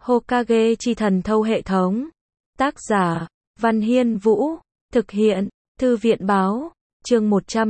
Hokage chi thần thâu hệ thống. Tác giả, Văn Hiên Vũ. Thực hiện, Thư viện Báo. Chương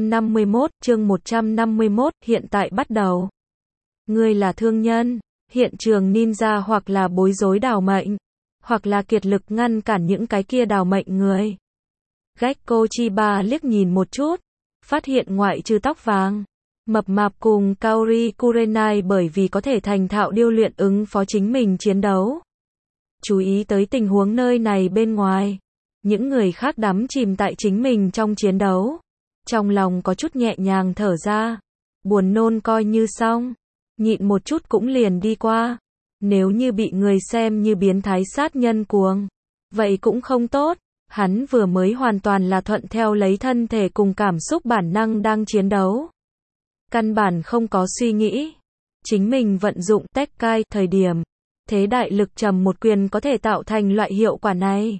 151, hiện tại bắt đầu. Ngươi là thương nhân, hiện trường ninja hoặc là bối rối đào mệnh, hoặc là kiệt lực ngăn cản những cái kia đào mệnh người. Gekko Chiba liếc nhìn một chút, phát hiện ngoại trừ tóc vàng, mập mạp cùng Kaori Kurenai bởi vì có thể thành thạo điêu luyện ứng phó chính mình chiến đấu. Chú ý tới tình huống nơi này bên ngoài, những người khác đắm chìm tại chính mình trong chiến đấu. Trong lòng có chút nhẹ nhàng thở ra, buồn nôn coi như xong, nhịn một chút cũng liền đi qua. Nếu như bị người xem như biến thái sát nhân cuồng, vậy cũng không tốt. Hắn vừa mới hoàn toàn là thuận theo lấy thân thể cùng cảm xúc bản năng đang chiến đấu. Căn bản không có suy nghĩ. Chính mình vận dụng Tekkai thời điểm, thế đại lực trầm một quyền có thể tạo thành loại hiệu quả này.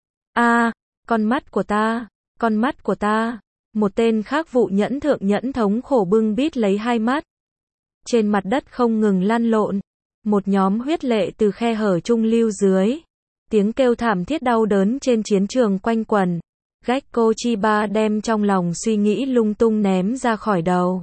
Con mắt của ta. Một tên khác vụ nhẫn thượng nhẫn thống khổ bưng bít lấy hai mắt. Trên mặt đất không ngừng lăn lộn. Một nhóm huyết lệ từ khe hở trung lưu dưới. Tiếng kêu thảm thiết đau đớn trên chiến trường quanh quẩn. Gekko Chiba đem trong lòng suy nghĩ lung tung ném ra khỏi đầu.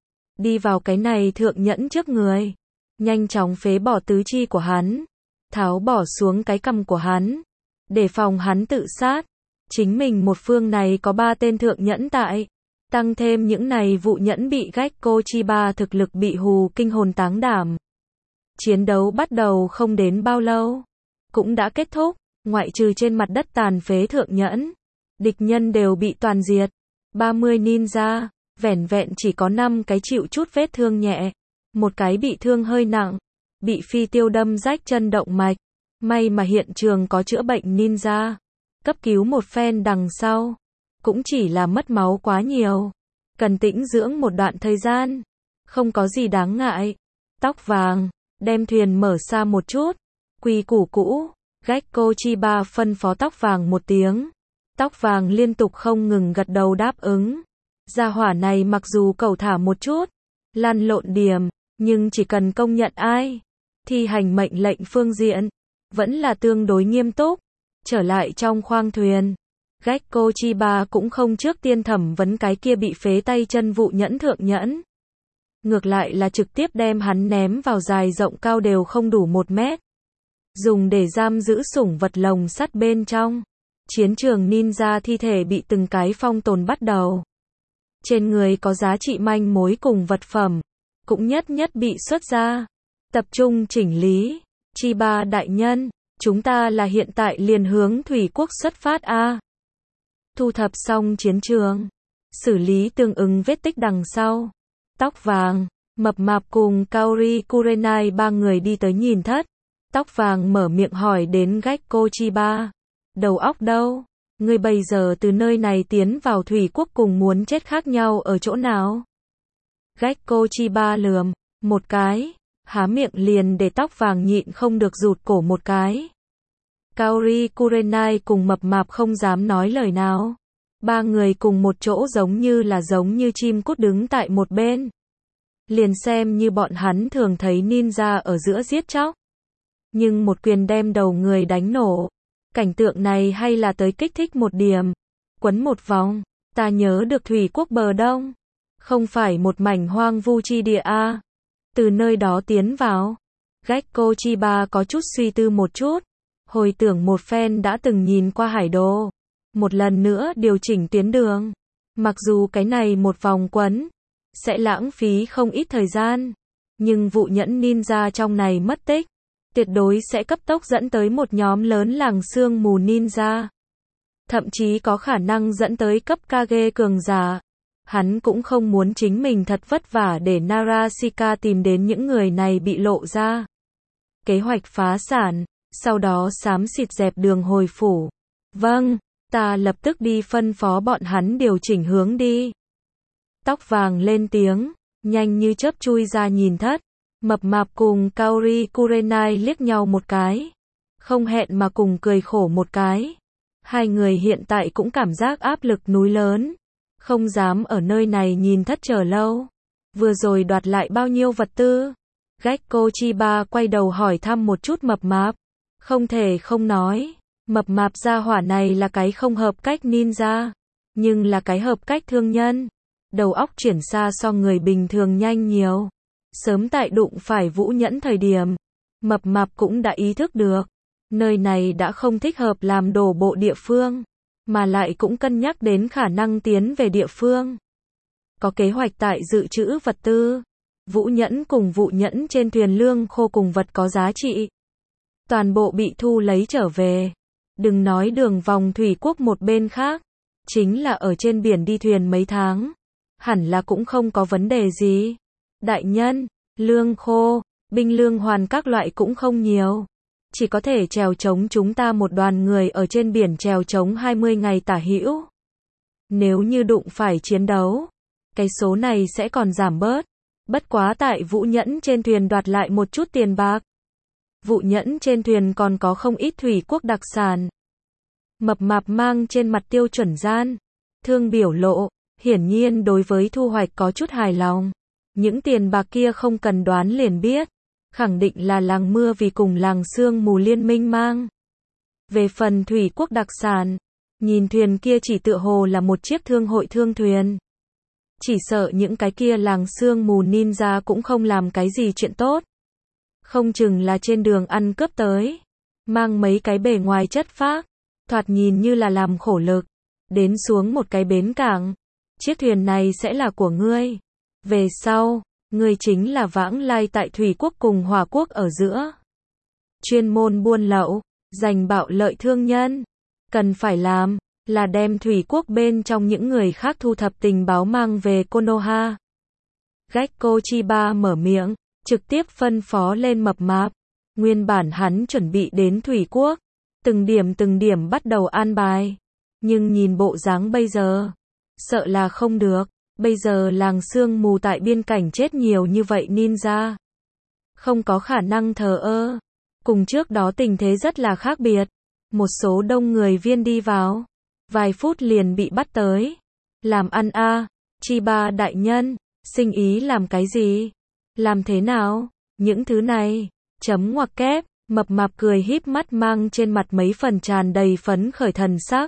Đi vào cái này thượng nhẫn trước người. Nhanh chóng phế bỏ tứ chi của hắn. Tháo bỏ xuống cái cằm của hắn. Để phòng hắn tự sát. Chính mình một phương này có 3 tên thượng nhẫn tại. Tăng thêm những này vụ nhẫn bị Gekko Chiba thực lực bị hù kinh hồn táng đảm. Chiến đấu bắt đầu không đến bao lâu. Cũng đã kết thúc, ngoại trừ trên mặt đất tàn phế thượng nhẫn. Địch nhân đều bị toàn diệt. 30 ninja, vẻn vẹn chỉ có 5 cái chịu chút vết thương nhẹ. Một cái bị thương hơi nặng, bị phi tiêu đâm rách chân động mạch. May mà hiện trường có chữa bệnh ninja. Cấp cứu một phen đằng sau. Cũng chỉ là mất máu quá nhiều. Cần tĩnh dưỡng một đoạn thời gian. Không có gì đáng ngại. Tóc vàng, đem thuyền mở xa một chút. Quy củ cũ, Gekko Chiba phân phó tóc vàng một tiếng. Tóc vàng liên tục không ngừng gật đầu đáp ứng. Gia hỏa này mặc dù cẩu thả một chút, lăn lộn điểm, nhưng chỉ cần công nhận ai, thi hành mệnh lệnh phương diện, vẫn là tương đối nghiêm túc. Trở lại trong khoang thuyền, Gekko Chiba cũng không trước tiên thẩm vấn cái kia bị phế tay chân vụ nhẫn thượng nhẫn. Ngược lại là trực tiếp đem hắn ném vào dài rộng cao đều không đủ 1 mét. Dùng để giam giữ sủng vật lồng sắt bên trong. Chiến trường ninja thi thể bị từng cái phong tồn bắt đầu. Trên người có giá trị manh mối cùng vật phẩm, cũng nhất bị xuất ra. Tập trung chỉnh lý. Chiba đại nhân, chúng ta là hiện tại liền hướng Thủy Quốc xuất phát a. Thu thập xong chiến trường, xử lý tương ứng vết tích đằng sau. Tóc vàng, mập mạp cùng Kaori Kurenai 3 người đi tới nhìn thất. Tóc vàng mở miệng hỏi đến Gekko Chiba. Đầu óc đâu? Ngươi bây giờ từ nơi này tiến vào Thủy Quốc cùng muốn chết khác nhau ở chỗ nào? Gekko Chiba lườm một cái, há miệng liền để tóc vàng nhịn không được rụt cổ một cái. Kaori Kurenai cùng mập mạp không dám nói lời nào. 3 người cùng một chỗ giống như chim cút đứng tại một bên. Liền xem như bọn hắn thường thấy ninja ở giữa giết chóc. Nhưng một quyền đem đầu người đánh nổ. Cảnh tượng này hay là tới kích thích một điểm. Quấn một vòng, ta nhớ được Thủy Quốc bờ đông. Không phải một mảnh hoang vu chi địa a. Từ nơi đó tiến vào. Gekko Chiba có chút suy tư một chút. Hồi tưởng một phen đã từng nhìn qua hải đồ. Một lần nữa điều chỉnh tuyến đường. Mặc dù cái này một vòng quấn sẽ lãng phí không ít thời gian. Nhưng vụ nhẫn ninja trong này mất tích. Tuyệt đối sẽ cấp tốc dẫn tới một nhóm lớn làng sương mù ninja. Thậm chí có khả năng dẫn tới cấp Kage cường giả. Hắn cũng không muốn chính mình thật vất vả để Narashika tìm đến những người này bị lộ ra. Kế hoạch phá sản, sau đó xám xịt dẹp đường hồi phủ. Vâng, ta lập tức đi phân phó bọn hắn điều chỉnh hướng đi. Tóc vàng lên tiếng, nhanh như chớp chui ra nhìn thất. Mập mạp cùng Kaori Kurenai liếc nhau một cái. Không hẹn mà cùng cười khổ một cái. Hai người hiện tại cũng cảm giác áp lực núi lớn. Không dám ở nơi này nhìn thất chờ lâu. Vừa rồi đoạt lại bao nhiêu vật tư. Gekko Chiba quay đầu hỏi thăm một chút mập mạp. Không thể không nói, mập mạp gia hỏa này là cái không hợp cách ninja, nhưng là cái hợp cách thương nhân. Đầu óc chuyển xa so người bình thường nhanh nhiều. Sớm tại đụng phải Vũ Nhẫn thời điểm, mập mạp cũng đã ý thức được, nơi này đã không thích hợp làm đổ bộ địa phương, mà lại cũng cân nhắc đến khả năng tiến về địa phương. Có kế hoạch tại dự trữ vật tư. Vũ Nhẫn cùng Vụ Nhẫn trên thuyền lương khô cùng vật có giá trị. Toàn bộ bị thu lấy trở về. Đừng nói đường vòng thủy quốc một bên khác. Chính là ở trên biển đi thuyền mấy tháng. Hẳn là cũng không có vấn đề gì. Đại nhân, lương khô, binh lương hoàn các loại cũng không nhiều. Chỉ có thể chèo chống chúng ta một đoàn người ở trên biển chèo chống 20 ngày tả hữu. Nếu như đụng phải chiến đấu, cái số này sẽ còn giảm bớt. Bất quá tại Vũ Nhẫn trên thuyền đoạt lại một chút tiền bạc. Vụ Nhẫn trên thuyền còn có không ít thủy quốc đặc sản. Mập mạp mang trên mặt tiêu chuẩn gian thương biểu lộ, hiển nhiên đối với thu hoạch có chút hài lòng. Những tiền bạc kia không cần đoán liền biết, khẳng định là làng mưa vì cùng làng sương mù liên minh mang. Về phần thủy quốc đặc sản, nhìn thuyền kia chỉ tựa hồ là một chiếc thương hội thương thuyền. Chỉ sợ những cái kia làng sương mù ninja cũng không làm cái gì chuyện tốt. Không chừng là trên đường ăn cướp tới. Mang mấy cái bề ngoài chất phác. Thoạt nhìn như là làm khổ lực. Đến xuống một cái bến cảng. Chiếc thuyền này sẽ là của ngươi. Về sau, ngươi chính là vãng lai tại thủy quốc cùng hỏa quốc ở giữa. Chuyên môn buôn lậu, giành bạo lợi thương nhân. Cần phải làm là đem thủy quốc bên trong những người khác thu thập tình báo mang về Konoha. Gekko Chiba mở miệng, trực tiếp phân phó lên mập mạp. Nguyên bản hắn chuẩn bị đến thủy quốc, từng điểm bắt đầu an bài. Nhưng nhìn bộ dáng bây giờ, sợ là không được. Bây giờ làng sương mù tại biên cảnh chết nhiều như vậy ninja. Không có khả năng thờ ơ. Cùng trước đó tình thế rất là khác biệt. Một số đông người viên đi vào. Vài phút liền bị bắt tới. Làm ăn a, Chiba đại nhân, sinh ý làm cái gì? Làm thế nào? Những thứ này, chấm ngoặc kép, mập mạp cười híp mắt mang trên mặt mấy phần tràn đầy phấn khởi thần sắc.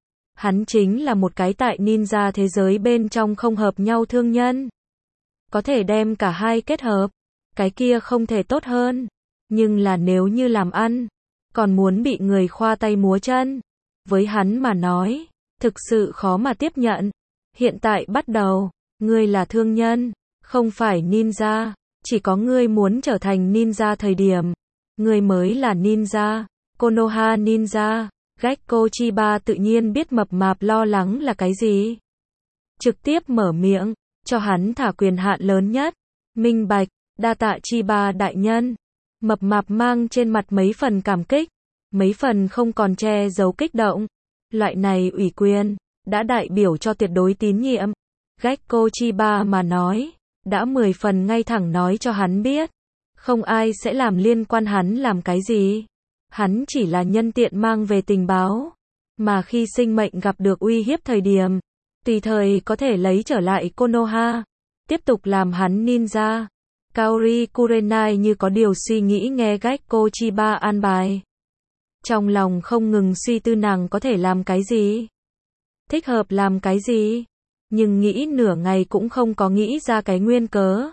Hắn chính là một cái tại ninja thế giới bên trong không hợp nhau thương nhân. Có thể đem cả hai kết hợp, cái kia không thể tốt hơn. Nhưng là nếu như làm ăn, còn muốn bị người khoa tay múa chân. Với hắn mà nói, thực sự khó mà tiếp nhận. Hiện tại bắt đầu, ngươi là thương nhân, không phải ninja. Chỉ có ngươi muốn trở thành ninja thời điểm, ngươi mới là ninja. Konoha ninja. Gekko Chiba tự nhiên biết mập mạp lo lắng là cái gì. Trực tiếp mở miệng, cho hắn thả quyền hạn lớn nhất. Minh bạch, đa tạ Chiba đại nhân. Mập mạp mang trên mặt mấy phần cảm kích, mấy phần không còn che giấu kích động. Loại này ủy quyền, đã đại biểu cho tuyệt đối tín nhiệm. Gekko Chiba mà nói, đã 10 phần ngay thẳng nói cho hắn biết. Không ai sẽ làm liên quan hắn làm cái gì. Hắn chỉ là nhân tiện mang về tình báo. Mà khi sinh mệnh gặp được uy hiếp thời điểm, tùy thời có thể lấy trở lại Konoha. Tiếp tục làm hắn ninja. Kaori Kurenai như có điều suy nghĩ nghe Gekko Chiba an bài. Trong lòng không ngừng suy tư nàng có thể làm cái gì. Thích hợp làm cái gì. Nhưng nghĩ nửa ngày cũng không có nghĩ ra cái nguyên cớ.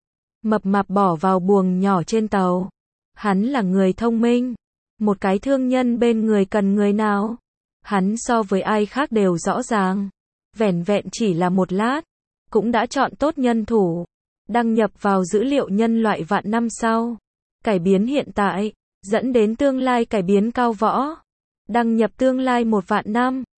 Mập mạp bỏ vào buồng nhỏ trên tàu. Hắn là người thông minh. Một cái thương nhân bên người cần người nào. Hắn so với ai khác đều rõ ràng. Vẻn vẹn chỉ là một lát. Cũng đã chọn tốt nhân thủ. Đăng nhập vào dữ liệu nhân loại vạn năm sau. Cải biến hiện tại. Dẫn đến tương lai cải biến cao võ. Đăng nhập tương lai 1 vạn năm.